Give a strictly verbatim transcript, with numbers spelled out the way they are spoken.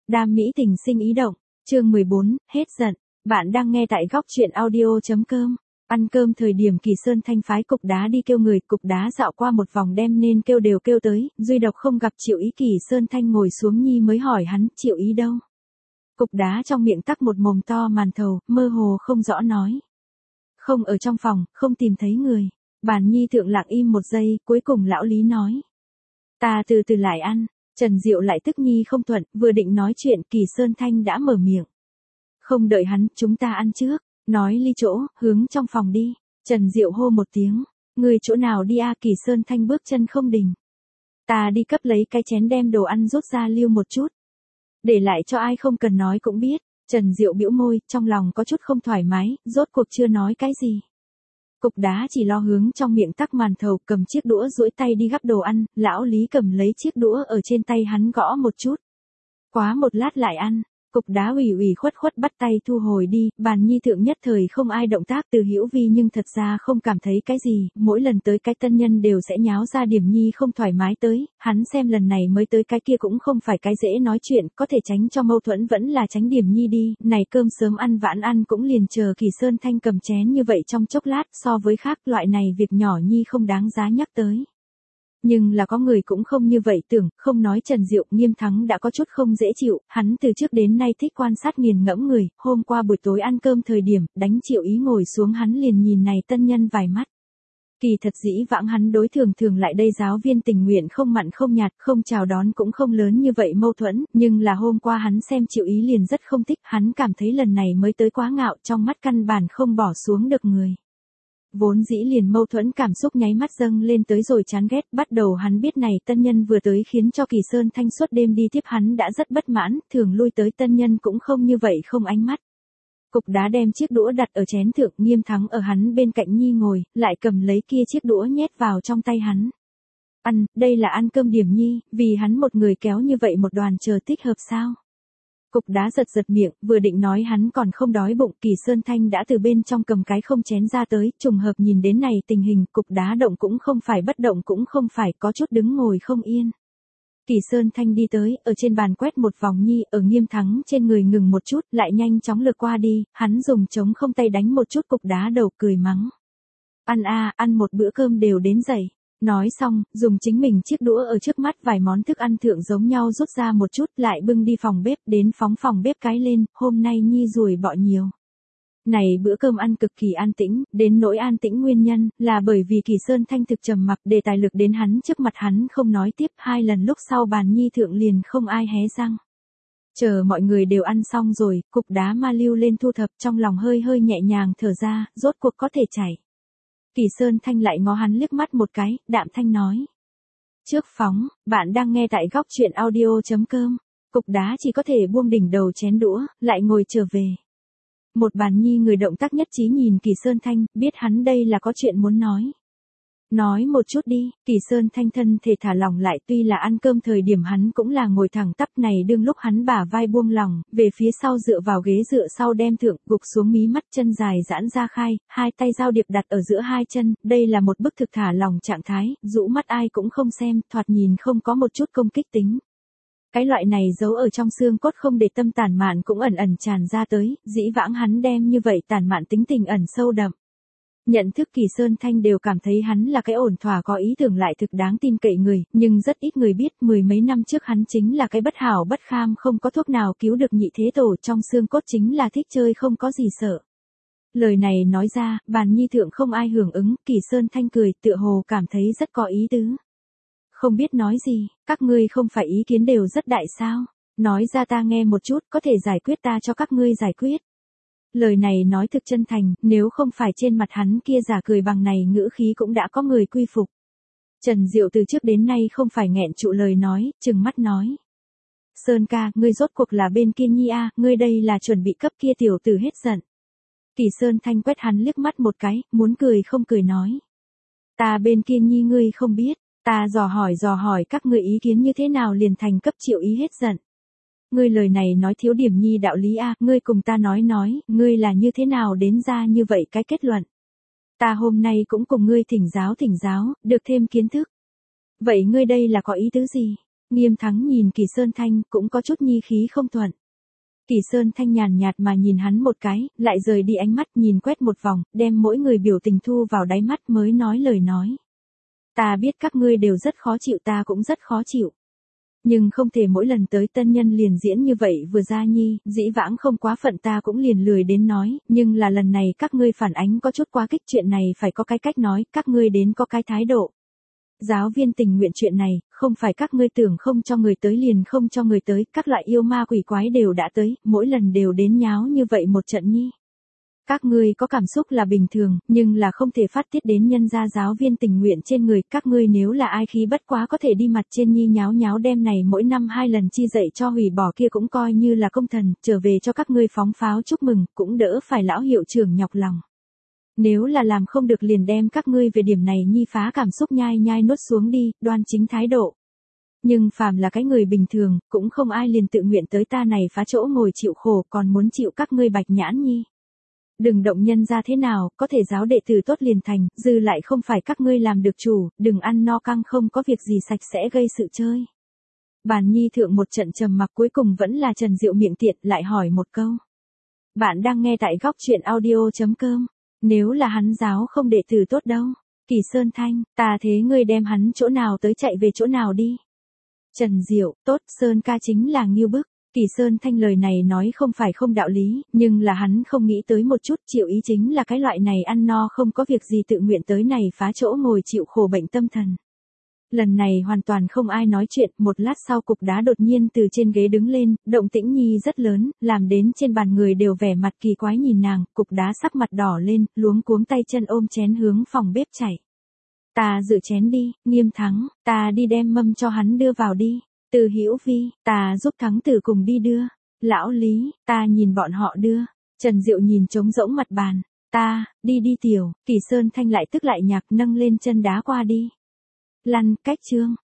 Đam mỹ tình sinh ý động, chương mười bốn, hết giận. Bạn đang nghe tại góc truyện audio.com. Ăn cơm thời điểm Kỳ Sơn Thanh phái cục đá đi kêu người, cục đá dạo qua một vòng đem nên kêu đều kêu tới, duy độc không gặp Triệu Ý. Kỳ Sơn Thanh ngồi xuống nhi mới hỏi hắn, Triệu Ý đâu? Cục đá trong miệng tắc một mồm to màn thầu, mơ hồ không rõ nói. Không ở trong phòng, không tìm thấy người. Bàn nhi thượng lặng im một giây, cuối cùng lão Lý nói. Ta từ từ lại ăn. Trần Diệu lại tức nhi không thuận, vừa định nói chuyện, Kỳ Sơn Thanh đã mở miệng. Không đợi hắn, chúng ta ăn trước. Nói ly chỗ, hướng trong phòng đi. Trần Diệu hô một tiếng. Người chỗ nào đi a? Kỳ Sơn Thanh bước chân không đình. Ta đi cấp lấy cái chén đem đồ ăn rút ra liêu một chút. Để lại cho ai không cần nói cũng biết. Trần Diệu bĩu môi, trong lòng có chút không thoải mái, rốt cuộc chưa nói cái gì. Cục đá chỉ lo hướng trong miệng tắc màn thầu, cầm chiếc đũa duỗi tay đi gắp đồ ăn, lão Lý cầm lấy chiếc đũa ở trên tay hắn gõ một chút. Quá một lát lại ăn. Cục đá ủy ủy khuất khuất bắt tay thu hồi đi, bàn nhi thượng nhất thời không ai động tác từ Hữu Vi nhưng thật ra không cảm thấy cái gì, mỗi lần tới cái tân nhân đều sẽ nháo ra điểm nhi không thoải mái tới, hắn xem lần này mới tới cái kia cũng không phải cái dễ nói chuyện, có thể tránh cho mâu thuẫn vẫn là tránh điểm nhi đi, này cơm sớm ăn vãn ăn cũng liền chờ Kỳ Sơn Thanh cầm chén như vậy trong chốc lát, so với khác loại này việc nhỏ nhi không đáng giá nhắc tới. Nhưng là có người cũng không như vậy tưởng, không nói Trần Diệu, Nghiêm Thắng đã có chút không dễ chịu, hắn từ trước đến nay thích quan sát nghiền ngẫm người, hôm qua buổi tối ăn cơm thời điểm, đánh Triệu Ý ngồi xuống hắn liền nhìn này tân nhân vài mắt. Kỳ thật dĩ vãng hắn đối thường thường lại đây giáo viên tình nguyện không mặn không nhạt, không chào đón cũng không lớn như vậy mâu thuẫn, nhưng là hôm qua hắn xem Triệu Ý liền rất không thích, hắn cảm thấy lần này mới tới quá ngạo, trong mắt căn bản không bỏ xuống được người. Vốn dĩ liền mâu thuẫn cảm xúc nháy mắt dâng lên tới rồi chán ghét, bắt đầu hắn biết này tân nhân vừa tới khiến cho Kỳ Sơn Thanh suốt đêm đi tiếp hắn đã rất bất mãn, thường lui tới tân nhân cũng không như vậy không ánh mắt. Cục đá đem chiếc đũa đặt ở chén thượng, Nghiêm Thắng ở hắn bên cạnh nhi ngồi, lại cầm lấy kia chiếc đũa nhét vào trong tay hắn. Ăn, đây là ăn cơm điểm nhi, vì hắn một người kéo như vậy một đoàn chờ thích hợp sao? Cục đá giật giật miệng, vừa định nói hắn còn không đói bụng, Kỳ Sơn Thanh đã từ bên trong cầm cái không chén ra tới, trùng hợp nhìn đến này tình hình, cục đá động cũng không phải bất động cũng không phải, có chút đứng ngồi không yên. Kỳ Sơn Thanh đi tới, ở trên bàn quét một vòng nhi, ở Nghiêm Thắng trên người ngừng một chút, lại nhanh chóng lược qua đi, hắn dùng trống không tay đánh một chút cục đá đầu cười mắng. Ăn a, ăn một bữa cơm đều đến dậy. Nói xong, dùng chính mình chiếc đũa ở trước mắt vài món thức ăn thượng giống nhau rút ra một chút lại bưng đi phòng bếp đến phóng phòng bếp cái lên, hôm nay nhi ruồi bọ nhiều. Này bữa cơm ăn cực kỳ an tĩnh, đến nỗi an tĩnh nguyên nhân, là bởi vì Kỳ Sơn Thanh thực trầm mặc đề tài lực đến hắn trước mặt hắn không nói tiếp hai lần lúc sau bàn nhi thượng liền không ai hé răng. Chờ mọi người đều ăn xong rồi, cục đá ma lưu lên thu thập trong lòng hơi hơi nhẹ nhàng thở ra, rốt cuộc có thể chảy. Kỳ Sơn Thanh lại ngó hắn liếc mắt một cái, đạm thanh nói. Trước phóng, bạn đang nghe tại góc truyện audio.com. Cục đá chỉ có thể buông đỉnh đầu chén đũa, lại ngồi trở về. Một bàn nhi người động tác nhất trí nhìn Kỳ Sơn Thanh, biết hắn đây là có chuyện muốn nói. Nói một chút đi, Kỳ Sơn Thanh thân thể thả lỏng lại, tuy là ăn cơm thời điểm hắn cũng là ngồi thẳng tắp này đương lúc hắn bả vai buông lỏng, về phía sau dựa vào ghế dựa sau đem thượng, gục xuống mí mắt chân dài giãn ra khai, hai tay giao điệp đặt ở giữa hai chân, đây là một bức thực thả lỏng trạng thái, rũ mắt ai cũng không xem, thoạt nhìn không có một chút công kích tính. Cái loại này giấu ở trong xương cốt không để tâm tản mạn cũng ẩn ẩn tràn ra tới, dĩ vãng hắn đem như vậy tản mạn tính tình ẩn sâu đậm. Nhận thức Kỳ Sơn Thanh đều cảm thấy hắn là cái ổn thỏa có ý tưởng lại thực đáng tin cậy người, nhưng rất ít người biết mười mấy năm trước hắn chính là cái bất hảo bất kham không có thuốc nào cứu được nhị thế tổ trong xương cốt chính là thích chơi không có gì sợ. Lời này nói ra, bàn nhi thượng không ai hưởng ứng, Kỳ Sơn Thanh cười tựa hồ cảm thấy rất có ý tứ. Không biết nói gì, các ngươi không phải ý kiến đều rất đại sao, nói ra ta nghe một chút có thể giải quyết ta cho các ngươi giải quyết. Lời này nói thực chân thành, nếu không phải trên mặt hắn kia giả cười bằng này ngữ khí cũng đã có người quy phục. Trần Diệu từ trước đến nay không phải nghẹn trụ lời nói, trừng mắt nói. Sơn ca, ngươi rốt cuộc là bên kia nhi a, ngươi đây là chuẩn bị cấp kia tiểu tử hết giận. Kỳ Sơn Thanh quét hắn liếc mắt một cái, muốn cười không cười nói. Ta bên kia nhi ngươi không biết, ta dò hỏi dò hỏi các ngươi ý kiến như thế nào liền thành cấp Triệu Ý hết giận. Ngươi lời này nói thiếu điểm nhi đạo lý a, ngươi cùng ta nói nói, ngươi là như thế nào đến ra như vậy cái kết luận. Ta hôm nay cũng cùng ngươi thỉnh giáo thỉnh giáo, được thêm kiến thức. Vậy ngươi đây là có ý tứ gì? Nghiêm Thắng nhìn Kỳ Sơn Thanh cũng có chút nhi khí không thuận. Kỳ Sơn Thanh nhàn nhạt mà nhìn hắn một cái, lại rời đi ánh mắt nhìn quét một vòng, đem mỗi người biểu tình thu vào đáy mắt mới nói lời nói. Ta biết các ngươi đều rất khó chịu, ta cũng rất khó chịu. Nhưng không thể mỗi lần tới tân nhân liền diễn như vậy vừa ra nhi, dĩ vãng không quá phận ta cũng liền lười đến nói, nhưng là lần này các ngươi phản ánh có chút quá kích, chuyện này phải có cái cách nói, các ngươi đến có cái thái độ. Giáo viên tình nguyện chuyện này, không phải các ngươi tưởng không cho người tới liền không cho người tới, các loại yêu ma quỷ quái đều đã tới, mỗi lần đều đến nháo như vậy một trận nhi. Các ngươi có cảm xúc là bình thường, nhưng là không thể phát tiết đến nhân gia giáo viên tình nguyện trên người, các ngươi nếu là ai khí bất quá có thể đi mặt trên nhi nháo nháo đem này mỗi năm hai lần chi dậy cho hủy bỏ kia cũng coi như là công thần, trở về cho các ngươi phóng pháo chúc mừng, cũng đỡ phải lão hiệu trưởng nhọc lòng. Nếu là làm không được liền đem các ngươi về điểm này nhi phá cảm xúc nhai nhai nuốt xuống đi, đoan chính thái độ. Nhưng phàm là cái người bình thường, cũng không ai liền tự nguyện tới ta này phá chỗ ngồi chịu khổ còn muốn chịu các ngươi bạch nhãn nhi. Đừng động nhân ra thế nào, có thể giáo đệ tử tốt liền thành, dư lại không phải các ngươi làm được chủ, đừng ăn no căng không có việc gì sạch sẽ gây sự chơi. Bàn nhi thượng một trận trầm mặc cuối cùng vẫn là Trần Diệu miệng tiện lại hỏi một câu. Bạn đang nghe tại góc truyện audio chấm com. Nếu là hắn giáo không đệ tử tốt đâu. Kỳ Sơn Thanh, ta thế ngươi đem hắn chỗ nào tới chạy về chỗ nào đi. Trần Diệu, tốt, Sơn ca chính là nghiêu bức. Kỳ Sơn Thanh lời này nói không phải không đạo lý, nhưng là hắn không nghĩ tới một chút, chịu ý chính là cái loại này ăn no không có việc gì tự nguyện tới này phá chỗ ngồi chịu khổ bệnh tâm thần. Lần này hoàn toàn không ai nói chuyện, một lát sau cục đá đột nhiên từ trên ghế đứng lên, động tĩnh nhi rất lớn, làm đến trên bàn người đều vẻ mặt kỳ quái nhìn nàng, cục đá sắc mặt đỏ lên, luống cuống tay chân ôm chén hướng phòng bếp chạy. Ta rửa chén đi, Nghiêm Thắng, ta đi đem mâm cho hắn đưa vào đi. Từ Hữu Vi, ta giúp Thắng Tử cùng đi đưa. Lão Lý, ta nhìn bọn họ đưa. Trần Diệu nhìn trống rỗng mặt bàn. Ta, đi đi tiểu, Kỳ Sơn Thanh lại tức lại nhạc nâng lên chân đá qua đi. Lăn, cách chương.